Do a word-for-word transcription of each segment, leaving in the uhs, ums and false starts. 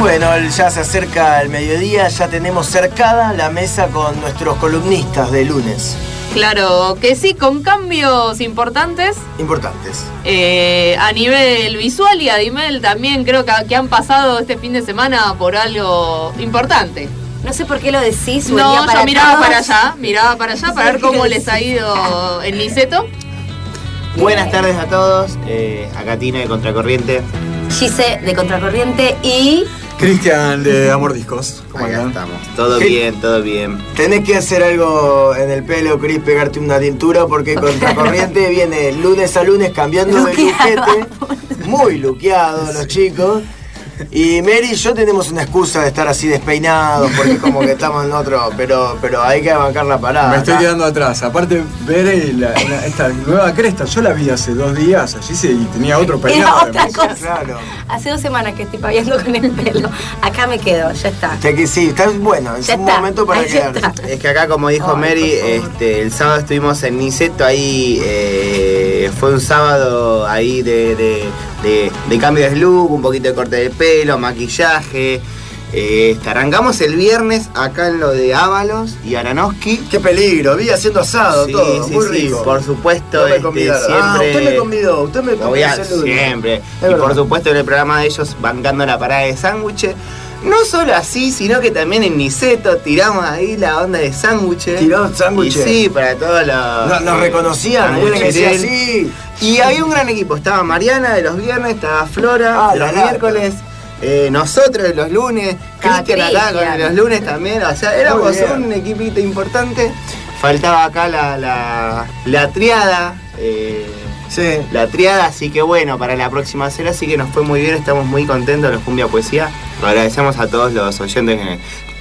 bueno, ya se acerca el mediodía, ya tenemos cercada la mesa con nuestros columnistas de lunes. Claro que sí, con cambios importantes. Importantes. Eh, a nivel visual y a nivel también creo que, que han pasado este fin de semana por algo importante. No sé por qué lo decís. No, para yo miraba todos. para allá, miraba para allá para ver cómo les ha ido en Niceto. Buenas tardes a todos, eh, acá Tina de Contracorriente. Gise de Contracorriente y... Cristian de Amor Discos. ¿Cómo Acá andan? estamos. Todo ¿Qué? bien, todo bien. Tenés que hacer algo en el pelo, Cris, pegarte una tintura, porque Contracorriente viene lunes a lunes cambiando de luquete. Muy luqueados los chicos. Y Mary y yo tenemos una excusa de estar así despeinados, porque como que estamos en otro, pero, pero hay que bancar la parada. Me estoy acá. quedando atrás. Aparte, ver la, la- esta nueva cresta, yo la vi hace dos días allí se- y tenía otro peinado. Era otra además. cosa. Claro. Hace dos semanas que estoy paviando con el pelo. Acá me quedo, ya está. O sea que sí, está bueno, es Ya un está, momento para ahí ya quedarse. está. Es que acá, como dijo Ay, Mary, por favor. este, el sábado estuvimos en Niceto, ahí eh, fue un sábado ahí de, de, de, de cambio de look, un poquito de corte de pelo, maquillaje. Eh, este, arrancamos el viernes acá en lo de Ábalos y Aranowski. Qué peligro, vi haciendo asado, Sí, todo, sí, muy sí, rico. por supuesto, No me este, convidaron. siempre. Ah, usted me convidó, usted me convidó. Obvia- ese lunes. siempre. Es Y verdad. por supuesto en el programa de ellos bancando la parada de sándwiches. No solo así, sino que también en Niceto tiramos ahí la onda de sándwiches. Tiró sándwiches. Y sí, para todos los... No, nos eh, reconocían, había que decía sanguicheros. sí. Y había un gran equipo, estaba Mariana de los viernes, estaba Flora Ah, de la los lata. miércoles, eh, nosotros de los lunes, Ah, Cristian acá con Cristian. los lunes también, o sea, éramos Muy bien. un equipito importante. Faltaba acá la, la, la triada, eh, Sí. la triada, así que bueno, para la próxima será, así que nos fue muy bien, estamos muy contentos los Cumbia Poesía. Lo agradecemos a todos los oyentes que,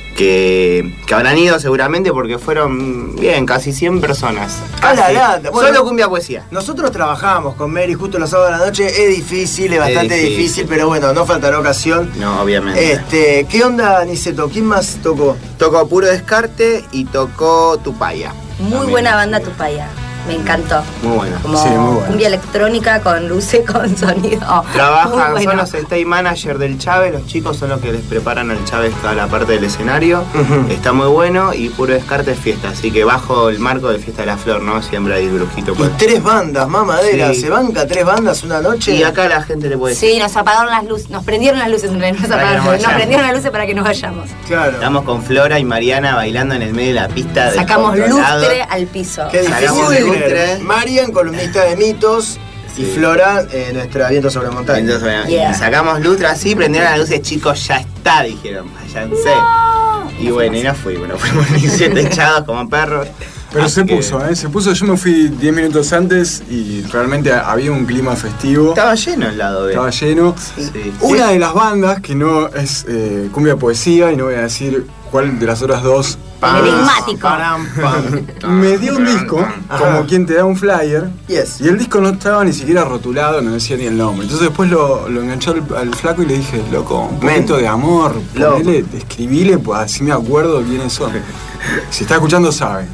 que, que habrán ido seguramente porque fueron bien, casi cien personas. A la Casi. lata, bueno. Solo Cumbia Poesía. Nosotros trabajamos con Mary justo los sábados de la noche, es difícil, es bastante difícil. difícil, pero bueno, no faltará ocasión. No, obviamente. Este, ¿qué onda, Niceto? ¿Quién más tocó? Tocó Puro Descarte y tocó Tupaya. Muy También. buena banda Tupaya. Me encantó. Muy buena. Como Sí, muy buena. cumbia electrónica con luces, con sonido. Muy Trabajan, bueno. son los stage manager del Chávez, los chicos son los que les preparan al Chávez toda la parte del escenario. Ujú. Está muy bueno y Puro Descarte es fiesta, así que bajo el marco de Fiesta de la Flor, ¿no? Siempre hay brujito. Y Pues. tres bandas, mamadera, Sí. ¿se banca tres bandas una noche? Y acá la gente le puede decir. Sí, nos apagaron las luces, nos prendieron las luces, en realidad, nos, Para que apagaron, no nos vayamos. prendieron las luces para que nos vayamos. Claro. Estamos con Flora y Mariana bailando en el medio de la pista. Sacamos descontrolado. lustre al piso. Qué difícil Sacamos de el creer. lustre. Marian, columnista de mitos, y Sí. Flora, eh, nuestra viento sobre montaña. Entonces, bueno, Yeah. y sacamos lustre así, prendieron las luces, chicos, ya está, dijeron, váyanse. Y bueno, y no fuimos, nos fuimos ni siete echados como perros. Pero Así se que puso, ¿eh? Se puso. Yo me fui diez minutos antes y realmente había un clima festivo. Estaba lleno el lado B. Estaba lleno. Sí. Una de las bandas que no es eh, cumbia poesía, y no voy a decir cuál de las otras dos, El enigmático. Param, pam. me dio un disco, Ajá. como quien te da un flyer, Yes. y el disco no estaba ni siquiera rotulado, no decía ni el nombre. Entonces después lo, lo enganchó al, al flaco y le dije, loco, un poquito de amor, Loco. ponele, escribile, pues así me acuerdo quiénes son. Si está escuchando sabe.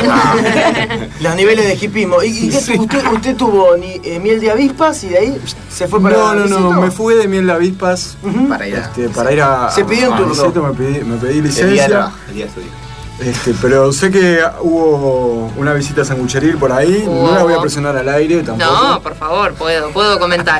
Los niveles de hipismo. ¿Y, y qué Sí. tu- usted, usted tuvo ni, eh, miel de avispas y de ahí se fue para No, no, no, Niceto? me fui de miel de avispas Ujú. Para ir a... este, para ir a, Se pidió un a turno. Niceto, me pedí, me pedí El día de licencia. trabajo, el día suyo. Este, pero sé que hubo una visita a sangucheril por ahí, no la voy a Hubo. presionar al aire tampoco. No, por favor, puedo, puedo comentar.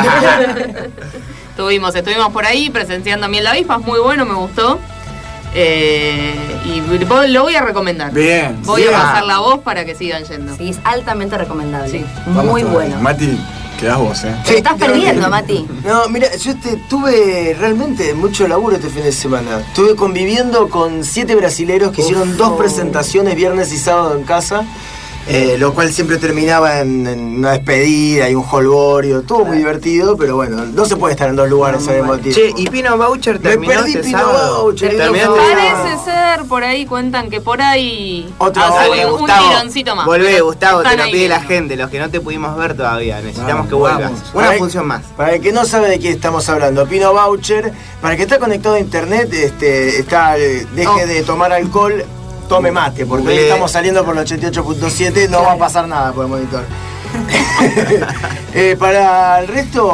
Estuvimos, estuvimos por ahí presenciando Miel de Avispas, muy bueno, me gustó. Eh, y lo voy a recomendar. Bien. Voy bien. a pasar la voz para que sigan yendo. Sí, es altamente recomendable. Sí. Vamos Muy todavía. bueno. Mati, quedás vos, ¿eh? Te estás Sí, perdiendo, no, Mati. No, mira, yo este, tuve realmente mucho laburo este fin de semana. Estuve conviviendo con siete brasileros que Uf. hicieron dos presentaciones viernes y sábado en casa. Eh, lo cual siempre terminaba en, en una despedida y un holgorio. Estuvo muy divertido, pero bueno, no se puede estar en dos lugares No, al muy mismo tiempo. Che, y Pino Voucher Me terminó perdí este Pino sábado. Voucher. Terminó No. este Parece ser, por ahí cuentan que por ahí Otra hace vez, un, un Gustavo, tironcito más. Volvé, Pero Gustavo, te están lo ahí pide la viendo. gente, los que no te pudimos ver todavía. Necesitamos Vamos, que vuelvas. vamos. Una Para- función más. Para el que no sabe de qué estamos hablando, Pino Voucher, para el que está conectado a internet, este, está, eh, deje Oh. de tomar alcohol, tome mate, porque hoy Google. estamos saliendo por el ochenta y ocho punto siete, no va a pasar nada por el monitor. Eh, para el resto,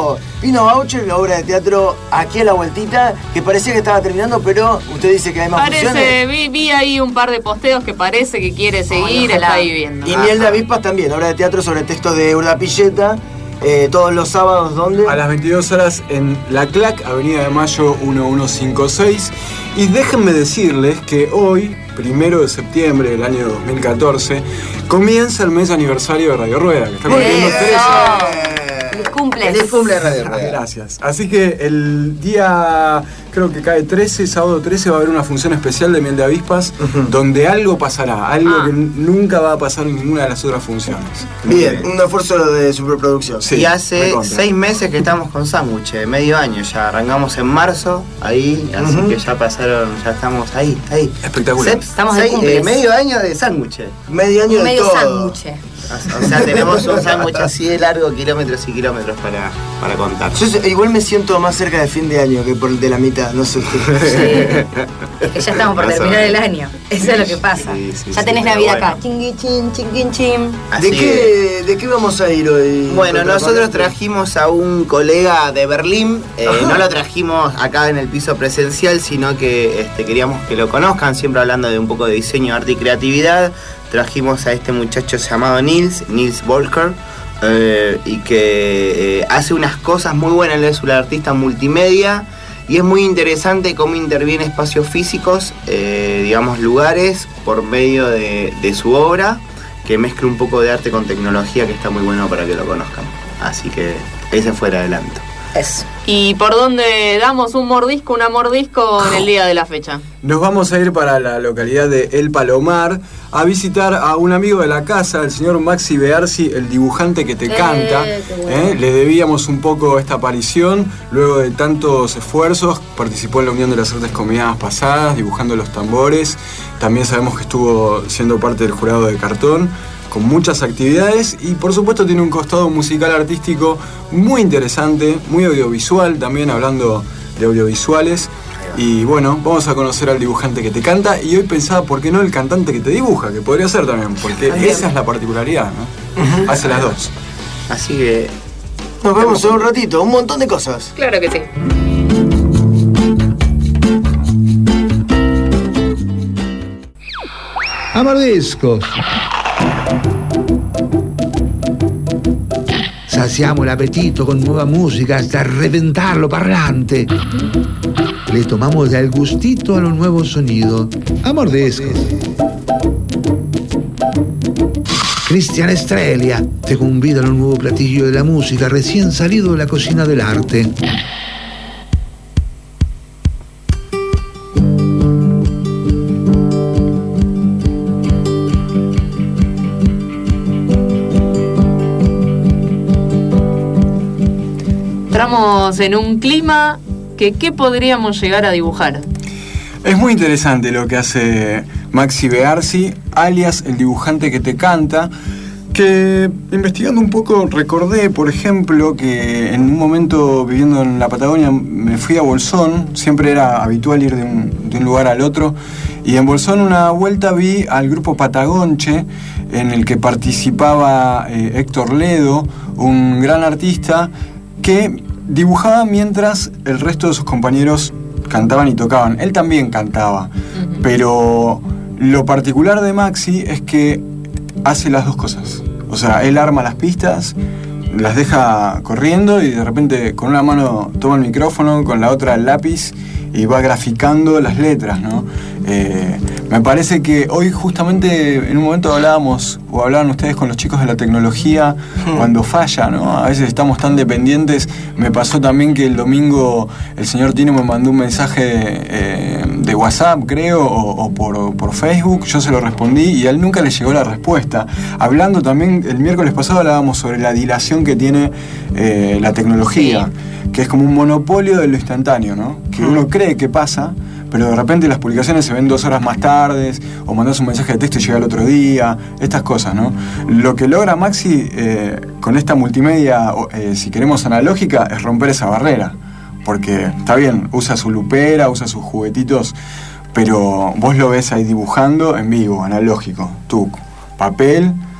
Pino Baucher, la obra de teatro aquí a la vueltita, que parecía que estaba terminando, pero usted dice que hay más Parece, funciones. vi, vi ahí un par de posteos que parece que quiere seguir, ojalá. está ahí viendo. Y Miel de Avispas también, obra de teatro sobre textos de Urda Pilleta, eh, todos los sábados, ¿dónde? A las veintidós horas en La Clac, Avenida de Mayo mil ciento cincuenta y seis. Y déjenme decirles que hoy, primero de septiembre del año dos mil catorce, comienza el mes aniversario de Radio Rueda, que está cumpliendo ¡Eso! tres años. Feliz cumple. Feliz cumple Radio Rueda. Gracias. Así que el día, creo que cae trece, sábado trece, va a haber una función especial de Miel de Avispas, uh-huh. donde algo pasará, algo ah. que nunca va a pasar en ninguna de las otras funciones. Bien, un esfuerzo de superproducción. Sí, y hace seis meses que estamos con Sándwich, medio año ya, arrancamos en marzo, ahí, así uh-huh. que ya pasaron, ya estamos ahí, ahí. Espectacular. Se, estamos seis, de eh, medio año de Sándwich. Medio año de medio todo. sándwich. O sea, tenemos un sándwich así de largo, kilómetros y kilómetros para, para contar. Yo igual me siento más cerca de fin de año que por el de la mitad, no sé usted. Sí. Es que ya estamos por terminar el año. Eso es lo que pasa. Sí, sí, ya tenés sí, Navidad bueno. acá. Chingui chin, chingui chin. ¿De qué, ¿De qué vamos a ir hoy? Bueno, nosotros trajimos a un colega de Berlín. Eh, no lo trajimos acá en el piso presencial, sino que este, queríamos que lo conozcan, siempre hablando de un poco de diseño, arte y creatividad. Trajimos a este muchacho llamado Nils, Nils Volker, eh, y que eh, hace unas cosas muy buenas. Él es un artista multimedia y es muy interesante cómo interviene espacios físicos, eh, digamos lugares, por medio de, de su obra, que mezcla un poco de arte con tecnología, que está muy bueno para que lo conozcan. Así que ese fue el adelanto. Eso. ¿Y por dónde damos un mordisco, una mordisco en el día de la fecha? Nos vamos a ir para la localidad de El Palomar a visitar a un amigo de la casa, el señor Maxi Bearsi, el dibujante que te eh, canta. Bueno. ¿eh? Le debíamos un poco esta aparición, luego de tantos esfuerzos. Participó en la Unión de las Artes Combinadas pasadas, dibujando los tambores. También sabemos que estuvo siendo parte del jurado de cartón, con muchas actividades, y por supuesto tiene un costado musical artístico muy interesante, muy audiovisual también, hablando de audiovisuales. Y bueno, vamos a conocer al dibujante que te canta, y hoy pensaba, ¿por qué no el cantante que te dibuja? Que podría ser también, porque también. Esa es la particularidad, ¿no? Uh-huh. Hace las dos. Así que nos vemos en un ratito, un montón de cosas. Claro que sí. Amordiscos. Saciamo l'appetito con nueva música hasta reventarlo parlante. Le tomamos el gustito a los nuevos sonidos. Amordiscos. Cristian Estrella te convida a un nuevo platillo de la música recién salido de la cocina del arte. Entramos en un clima que ¿qué podríamos llegar a dibujar? Es muy interesante lo que hace Maxi Bearsi, alias el dibujante que te canta, que investigando un poco recordé, por ejemplo, que en un momento viviendo en la Patagonia me fui a Bolsón. Siempre era habitual ir de un, de un lugar al otro, y en Bolsón una vuelta vi al grupo Patagonche, en el que participaba eh, Héctor Ledo, un gran artista que dibujaba mientras el resto de sus compañeros cantaban y tocaban. Él también cantaba, uh-huh. pero lo particular de Maxi es que hace las dos cosas. O sea, él arma las pistas, las deja corriendo y de repente con una mano toma el micrófono, con la otra el lápiz y va graficando las letras, ¿no? Eh, me parece que hoy justamente en un momento hablábamos, o hablaban ustedes con los chicos de la tecnología, hmm. cuando falla, ¿no? A veces estamos tan dependientes. Me pasó también que el domingo el señor Tino me mandó un mensaje eh, de WhatsApp, creo, o, o por, por Facebook. Yo se lo respondí y a él nunca le llegó la respuesta. Hablando también, el miércoles pasado hablábamos sobre la dilación que tiene eh, la tecnología, sí. que es como un monopolio de lo instantáneo, ¿no? Que hmm. uno cree que pasa, pero de repente las publicaciones se ven dos horas más tarde, o mandás un mensaje de texto y llega el otro día, estas cosas, ¿no? Lo que logra Maxi eh, con esta multimedia, eh, si queremos analógica, es romper esa barrera, porque está bien, usa su lupera, usa sus juguetitos, pero vos lo ves ahí dibujando en vivo, analógico, tú, papel,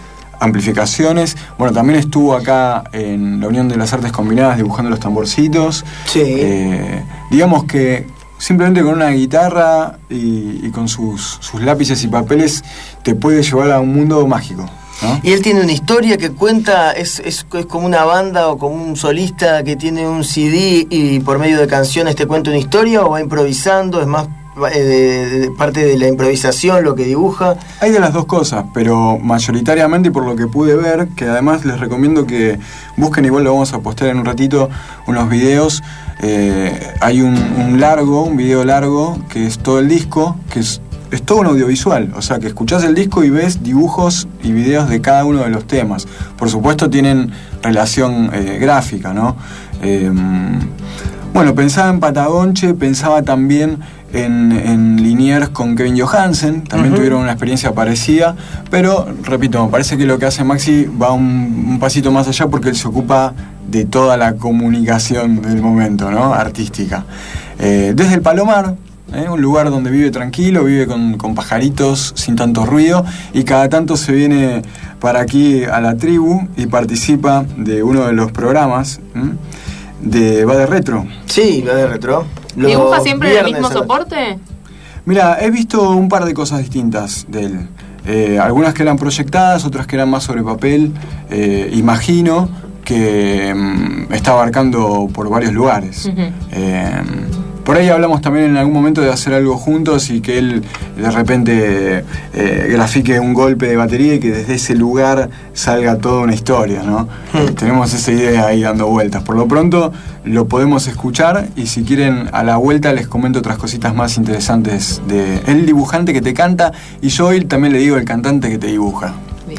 amplificaciones. Bueno, también estuvo acá en la Unión de las Artes Combinadas dibujando los tamborcitos. Sí. Eh, digamos que simplemente con una guitarra y, y con sus, sus lápices y papeles te puede llevar a un mundo mágico, ¿no? Y él tiene una historia que cuenta, es, es, es como una banda o como un solista que tiene un C D y por medio de canciones te cuenta una historia, o va improvisando, es más eh, de, de parte de la improvisación lo que dibuja. Hay de las dos cosas, pero mayoritariamente, por lo que pude ver, que además les recomiendo que busquen, igual lo vamos a postear en un ratito, unos videos. Eh, hay un, un largo, un video largo, que es todo el disco, que es, es todo un audiovisual, o sea que escuchás el disco y ves dibujos y videos de cada uno de los temas. Por supuesto tienen relación eh, gráfica, ¿no? Eh, bueno, pensaba en Patagonche, pensaba también en, en Liniers con Kevin Johansen, también uh-huh. tuvieron una experiencia parecida, pero repito, me parece que lo que hace Maxi va un, un pasito más allá, porque él se ocupa de toda la comunicación del momento, ¿no? Artística. Eh, desde el Palomar, ¿eh? Un lugar donde vive tranquilo, vive con, con pajaritos, sin tanto ruido, y cada tanto se viene para aquí a la tribu y participa de uno de los programas, ¿eh? de Va de Retro. Sí, Va de Retro. Los ¿Dibuja siempre el mismo soporte? Mira, he visto un par de cosas distintas de él. Eh, algunas que eran proyectadas, otras que eran más sobre papel. Eh, imagino que um, está abarcando por varios lugares. Uh-huh. Eh, por ahí hablamos también en algún momento de hacer algo juntos y que él de repente eh, grafique un golpe de batería y que desde ese lugar salga toda una historia, ¿no? Hmm. Tenemos esa idea ahí dando vueltas. Por lo pronto lo podemos escuchar, y si quieren a la vuelta les comento otras cositas más interesantes de el dibujante que te canta, y yo hoy también le digo el cantante que te dibuja. Bien.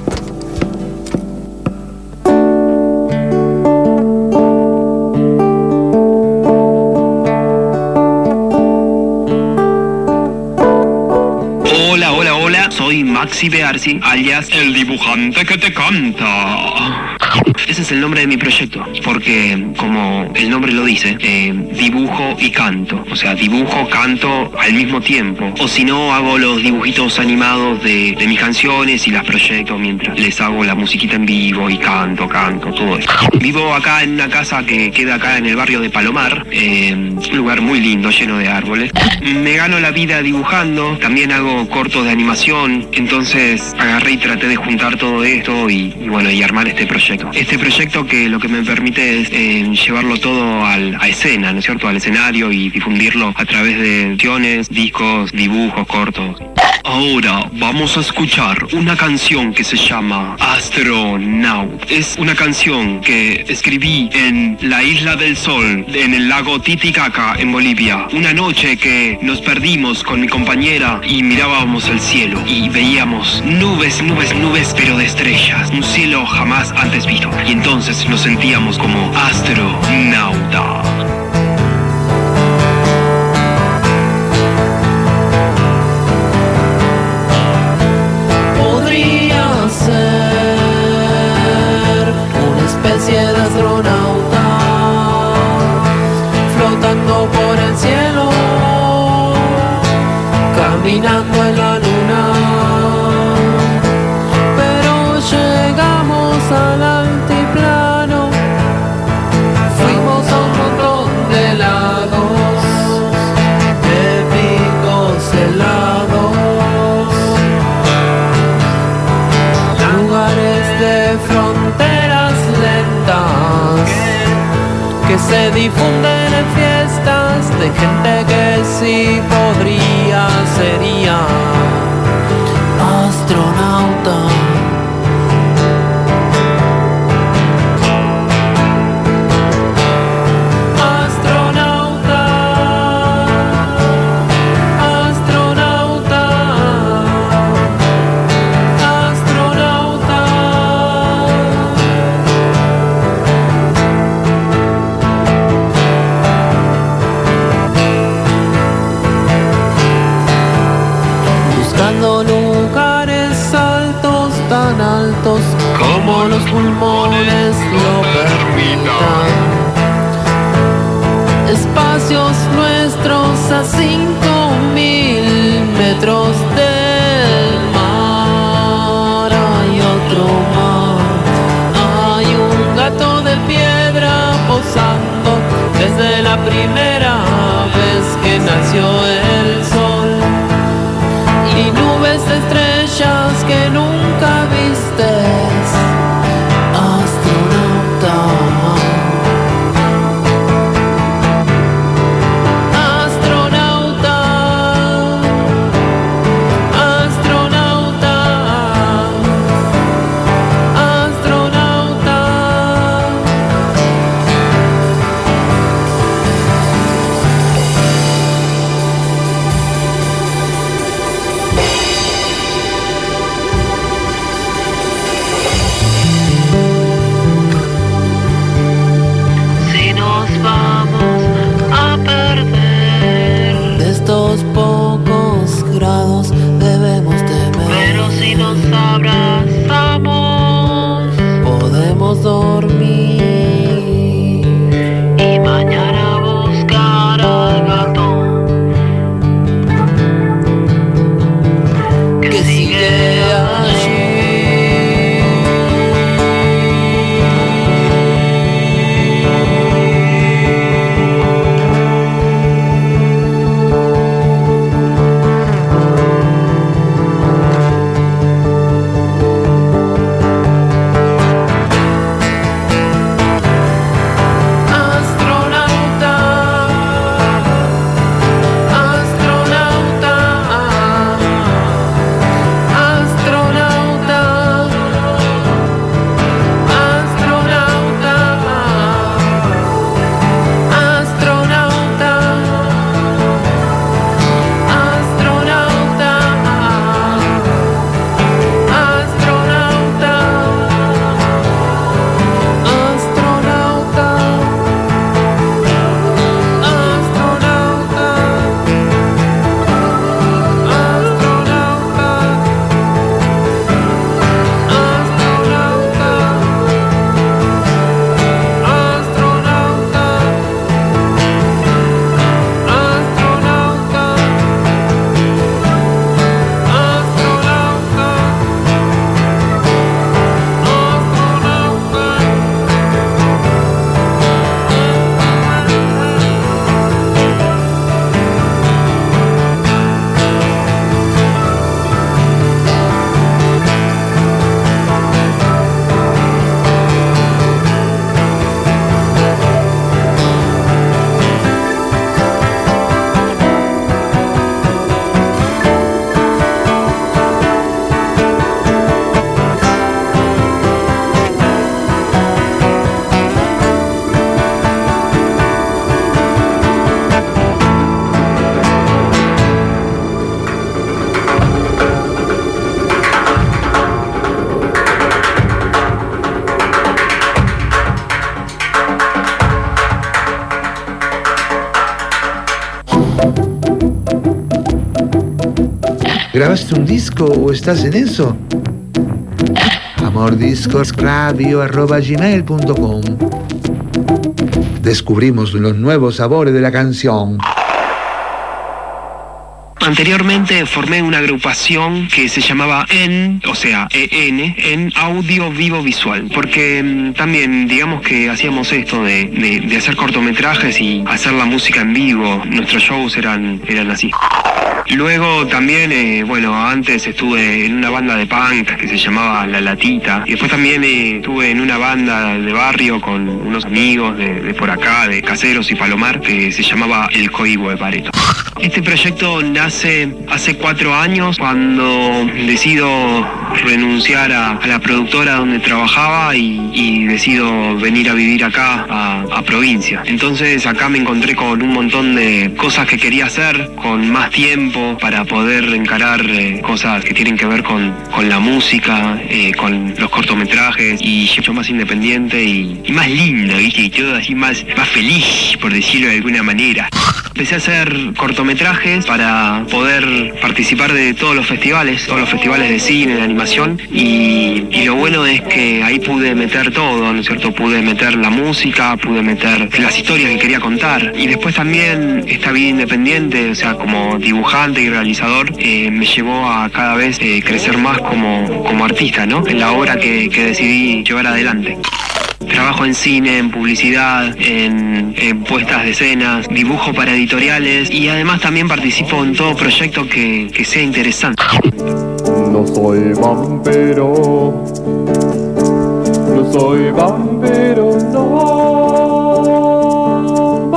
Soy Maxi Bearsi, alias el dibujante que te canta. Ese es el nombre de mi proyecto, porque como el nombre lo dice, eh, dibujo y canto. O sea, dibujo, canto al mismo tiempo. O si no, hago los dibujitos animados de, de mis canciones y las proyecto mientras les hago la musiquita en vivo y canto, canto, todo eso. Vivo acá en una casa que queda acá en el barrio de Palomar, eh, un lugar muy lindo, lleno de árboles. Me gano la vida dibujando, también hago cortos de animación, entonces agarré y traté de juntar todo esto y, y bueno, y armar este proyecto. Este proyecto que lo que me permite es eh, llevarlo todo al, a escena, ¿no es cierto?, al escenario, y difundirlo a través de canciones, discos, dibujos cortos. Ahora vamos a escuchar una canción que se llama Astronaut. Es una canción que escribí en la Isla del Sol, en el lago Titicaca, en Bolivia. Una noche que nos perdimos con mi compañera y mirábamos al cielo y veíamos nubes, nubes, nubes, pero de estrellas. Un cielo jamás antes visto. Y entonces nos sentíamos como astronauta. Podría ser una especie de astronauta flotando por el cielo, caminando en la luna, pero llegamos al altiplano, fuimos a un montón de lagos, de picos helados, lugares de fronteras lentas que se difunden en fiestas de gente que sí podría, sería astronauta. Astronauta, astronauta, astronauta. Buscando lugares altos, tan altos como los pulmones lo permitan. Espacios nuestros a cinco mil metros del mar. Hay otro primera vez que nació el sol y nubes de estrellas que nunca vistes, astronauta. Astronauta, astronauta, astronauta. Si nos vamos a perder de estos pocos grados debemos temer, pero si nos abrazamos podemos dormir y mañana buscar al gato que sigue allí. Astronauta, astronauta, astronauta, astronauta, astronauta, astronauta, astronauta, astronauta, ¿Grabaste un disco o estás en eso? amordiscosradio arroba gmail punto com. Descubrimos los nuevos sabores de la canción. Anteriormente formé una agrupación que se llamaba EN, o sea, E N, en audio vivo visual, porque mm, también digamos que hacíamos esto de, de, de hacer cortometrajes y hacer la música en vivo. Nuestros shows eran, eran así. Luego también, eh, bueno, antes estuve en una banda de punk que se llamaba La Latita. Y después también eh, estuve en una banda de barrio con unos amigos de, de por acá, de Caseros y Palomar, que se llamaba El Coibo de Pareto. Este proyecto nace hace cuatro años cuando decido renunciar a, a la productora donde trabajaba y, y decido venir a vivir acá, a, a provincia. Entonces acá me encontré con un montón de cosas que quería hacer, con más tiempo para poder encarar eh, cosas que tienen que ver con, con la música, eh, con los cortometrajes, y yo más independiente y, y más lindo, ¿viste? Y todo así más, más feliz, por decirlo de alguna manera. Empecé a hacer cortometrajes para poder participar de todos los festivales, todos los festivales de cine, de animación, y, y lo bueno es que ahí pude meter todo, ¿no es cierto? Pude meter la música, pude meter las historias que quería contar, y después también esta vida independiente, o sea, como dibujante y realizador, eh, me llevó a cada vez eh, crecer más como, como artista, ¿no? En la obra que, que decidí llevar adelante. Trabajo en cine, en publicidad, en, en puestas de escenas, dibujo para editoriales y además también participo en todo proyecto que, que sea interesante. No soy vampiro, no soy vampiro, no,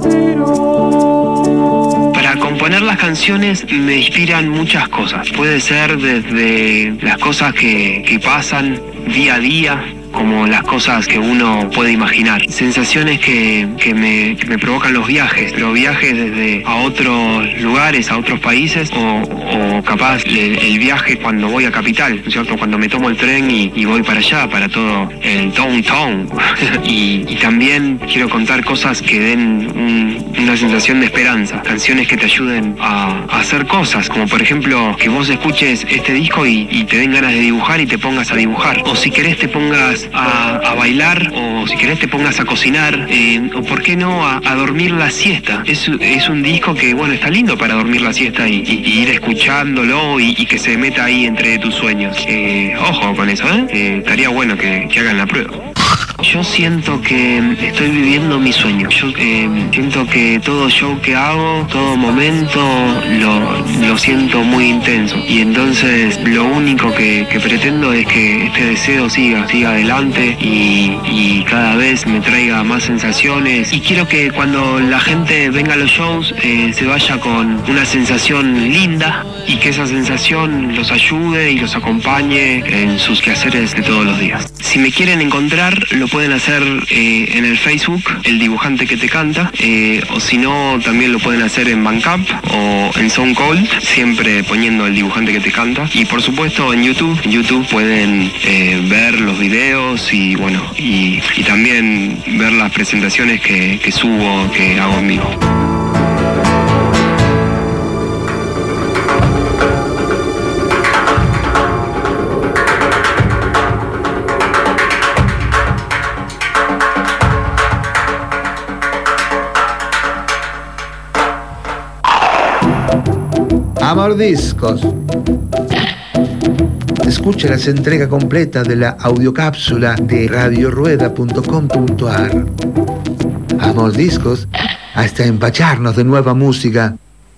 vampiro. Para componer las canciones me inspiran muchas cosas. Puede ser desde las cosas que, que pasan día a día, como las cosas que uno puede imaginar. Sensaciones que, que, me, que me provocan los viajes, pero viajes desde a otros lugares, a otros países, o, o capaz el, el viaje cuando voy a Capital, ¿no es cierto? Cuando me tomo el tren y, y voy para allá, para todo el downtown. y, y también quiero contar cosas que den un, una sensación de esperanza, canciones que te ayuden a, a hacer cosas, como por ejemplo que vos escuches este disco y, y te den ganas de dibujar y te pongas a dibujar, o si querés te pongas A, a bailar, o si querés te pongas a cocinar, eh, o por qué no a, a dormir la siesta. Es, es un disco que, bueno, está lindo para dormir la siesta y, y, y ir escuchándolo y, y que se meta ahí entre tus sueños. Eh, ojo con eso, ¿eh? Eh, estaría bueno que, que hagan la prueba. Yo siento que estoy viviendo mi sueño. Yo eh, siento que todo show que hago, todo momento, lo, lo siento muy intenso. Y entonces lo único que, que pretendo es que este deseo siga, siga adelante y, y cada vez me traiga más sensaciones. Y quiero que cuando la gente venga a los shows eh, se vaya con una sensación linda y que esa sensación los ayude y los acompañe en sus quehaceres de todos los días. Si me quieren encontrar, lo pueden hacer eh, en el Facebook, El Dibujante que te canta, eh, o si no, también lo pueden hacer en Bandcamp o en SoundCloud, siempre poniendo El Dibujante que te canta. Y por supuesto en YouTube, en YouTube pueden eh, ver los videos y bueno, y, y también ver las presentaciones que, que subo, que hago en vivo. Mordiscos. Escucha las entregas completas de la audiocápsula de radio rueda punto com punto a r. A Mordiscos, hasta empacharnos de nueva música.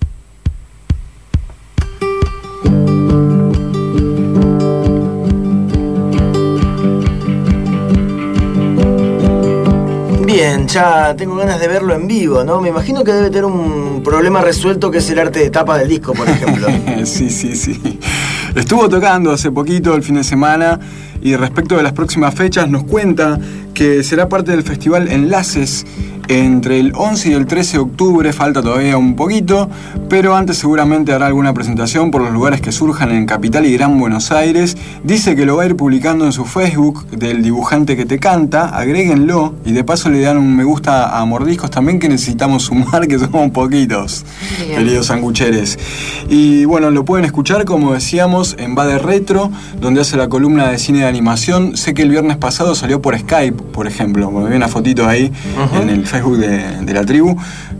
Bien, ya tengo ganas de verlo en vivo, ¿no? Me imagino que debe tener un problema resuelto que es el arte de tapa del disco, por ejemplo. Sí, sí, sí. Estuvo tocando hace poquito, el fin de semana, y respecto de las próximas fechas nos cuenta que será parte del festival Enlaces entre el once y el trece de octubre, falta todavía un poquito, pero antes seguramente hará alguna presentación por los lugares que surjan en Capital y Gran Buenos Aires. Dice que lo va a ir publicando en su Facebook del Dibujante que te canta, agréguenlo y de paso le dan un me gusta a Mordiscos también, que necesitamos sumar, que somos poquitos, bien, queridos sangucheres. Y bueno, lo pueden escuchar, como decíamos, en Va de Retro, donde hace la columna de cine de animación. Sé que el viernes pasado salió por Skype, por ejemplo, me vi una fotito ahí, uh-huh, en el Facebook De, de la tribu.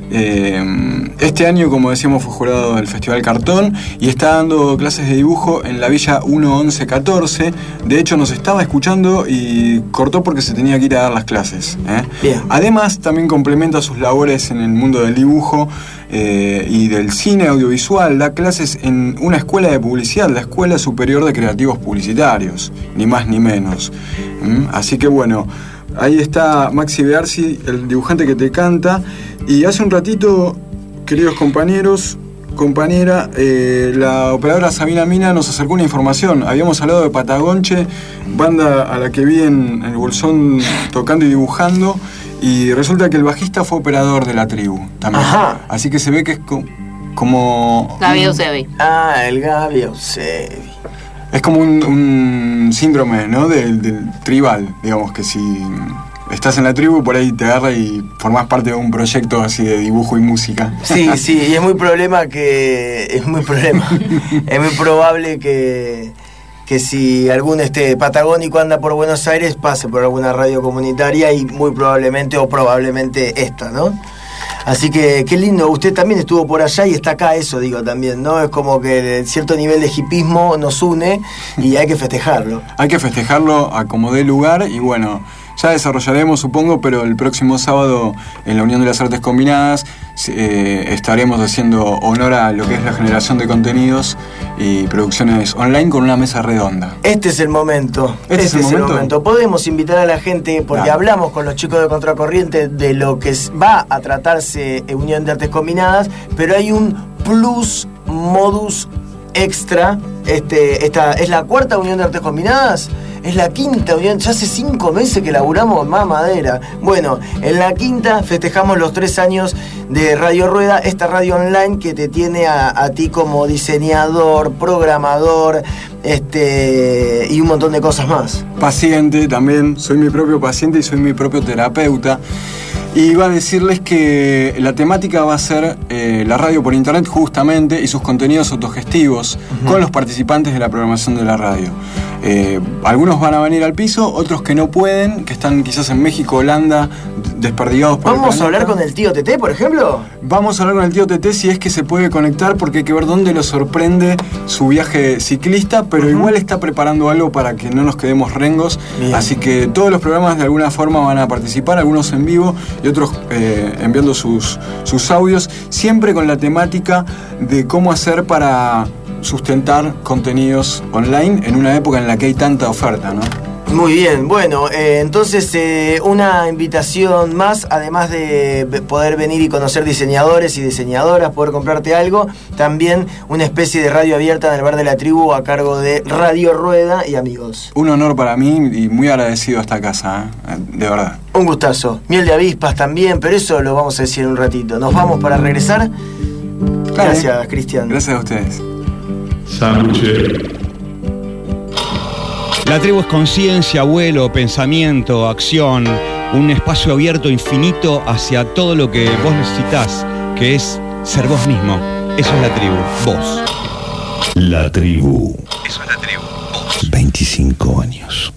Eh, este año, como decíamos, fue jurado del Festival Cartón y está dando clases de dibujo en la Villa uno once catorce. De hecho, nos estaba escuchando y cortó porque se tenía que ir a dar las clases, ¿eh? Bien. Además, también complementa sus labores en el mundo del dibujo eh, y del cine audiovisual. Da clases en una escuela de publicidad, la Escuela Superior de Creativos Publicitarios, ni más ni menos. ¿Mm? Así que bueno, ahí está Maxi Bearsi, el dibujante que te canta. Y hace un ratito, queridos compañeros, compañera, eh, la operadora Sabina Mina nos acercó una información. Habíamos hablado de Patagonche, banda a la que vi en el Bolsón tocando y dibujando, y resulta que el bajista fue operador de la tribu también. Ajá. Así que se ve que es co- como... Gaby Eusebi. Ah, el Gaby Eusebi. Es como un, un síndrome, ¿no? Del, del tribal, digamos, que si estás en la tribu, por ahí te agarra y formás parte de un proyecto así de dibujo y música. Sí, sí, y es muy problema que... Es muy problema. Es muy probable que, que si algún este patagónico anda por Buenos Aires, pase por alguna radio comunitaria y muy probablemente, o probablemente esta, ¿no? Así que qué lindo, usted también estuvo por allá y está acá, eso digo también, ¿no? Es como que cierto nivel de hipismo nos une y hay que festejarlo. Hay que festejarlo a como dé lugar y bueno, ya desarrollaremos, supongo, pero el próximo sábado en la Unión de las Artes Combinadas eh, estaremos haciendo honor a lo que es la generación de contenidos y producciones online con una mesa redonda. Este es el momento. Este, este es, el, es momento? el momento. Podemos invitar a la gente, porque claro. hablamos con los chicos de Contracorriente de lo que va a tratarse en Unión de Artes Combinadas, pero hay un plus modus extra. Este, esta es la cuarta Unión de Artes Combinadas. Es la quinta unión, ya hace cinco meses que laburamos más madera. Bueno, en la quinta festejamos los tres años de Radio Rueda, esta radio online que te tiene a, a ti como diseñador, programador, este y un montón de cosas más. Paciente también, soy mi propio paciente y soy mi propio terapeuta. Y iba a decirles que la temática va a ser eh, la radio por internet justamente y sus contenidos autogestivos uh-huh. con los participantes de la programación de la radio. Eh, algunos van a venir al piso, otros que no pueden, que están quizás en México, Holanda, desperdigados por ¿Vamos a hablar con el tío Tete, por ejemplo? Vamos a hablar con el tío Tete si es que se puede conectar, porque hay que ver dónde lo sorprende su viaje ciclista, pero uh-huh. igual está preparando algo para que no nos quedemos rengos. Bien. Así que todos los programas de alguna forma van a participar, algunos en vivo y otros eh, enviando sus, sus audios, siempre con la temática de cómo hacer para sustentar contenidos online en una época en la que hay tanta oferta, ¿no? Muy bien, bueno, eh, entonces eh, una invitación más, además de poder venir y conocer diseñadores y diseñadoras, poder comprarte algo, también una especie de radio abierta en el Bar de la Tribu a cargo de Radio Rueda y amigos. Un honor para mí y muy agradecido a esta casa, ¿eh? De verdad. Un gustazo. Miel de avispas también, pero eso lo vamos a decir en un ratito. ¿Nos vamos para regresar? Gracias, Cristian. Gracias a ustedes. Sánchez. La tribu es conciencia, vuelo, pensamiento, acción, un espacio abierto infinito hacia todo lo que vos necesitas, que es ser vos mismo. Eso es la tribu, vos. La tribu. Eso es la tribu, vos. veinticinco años.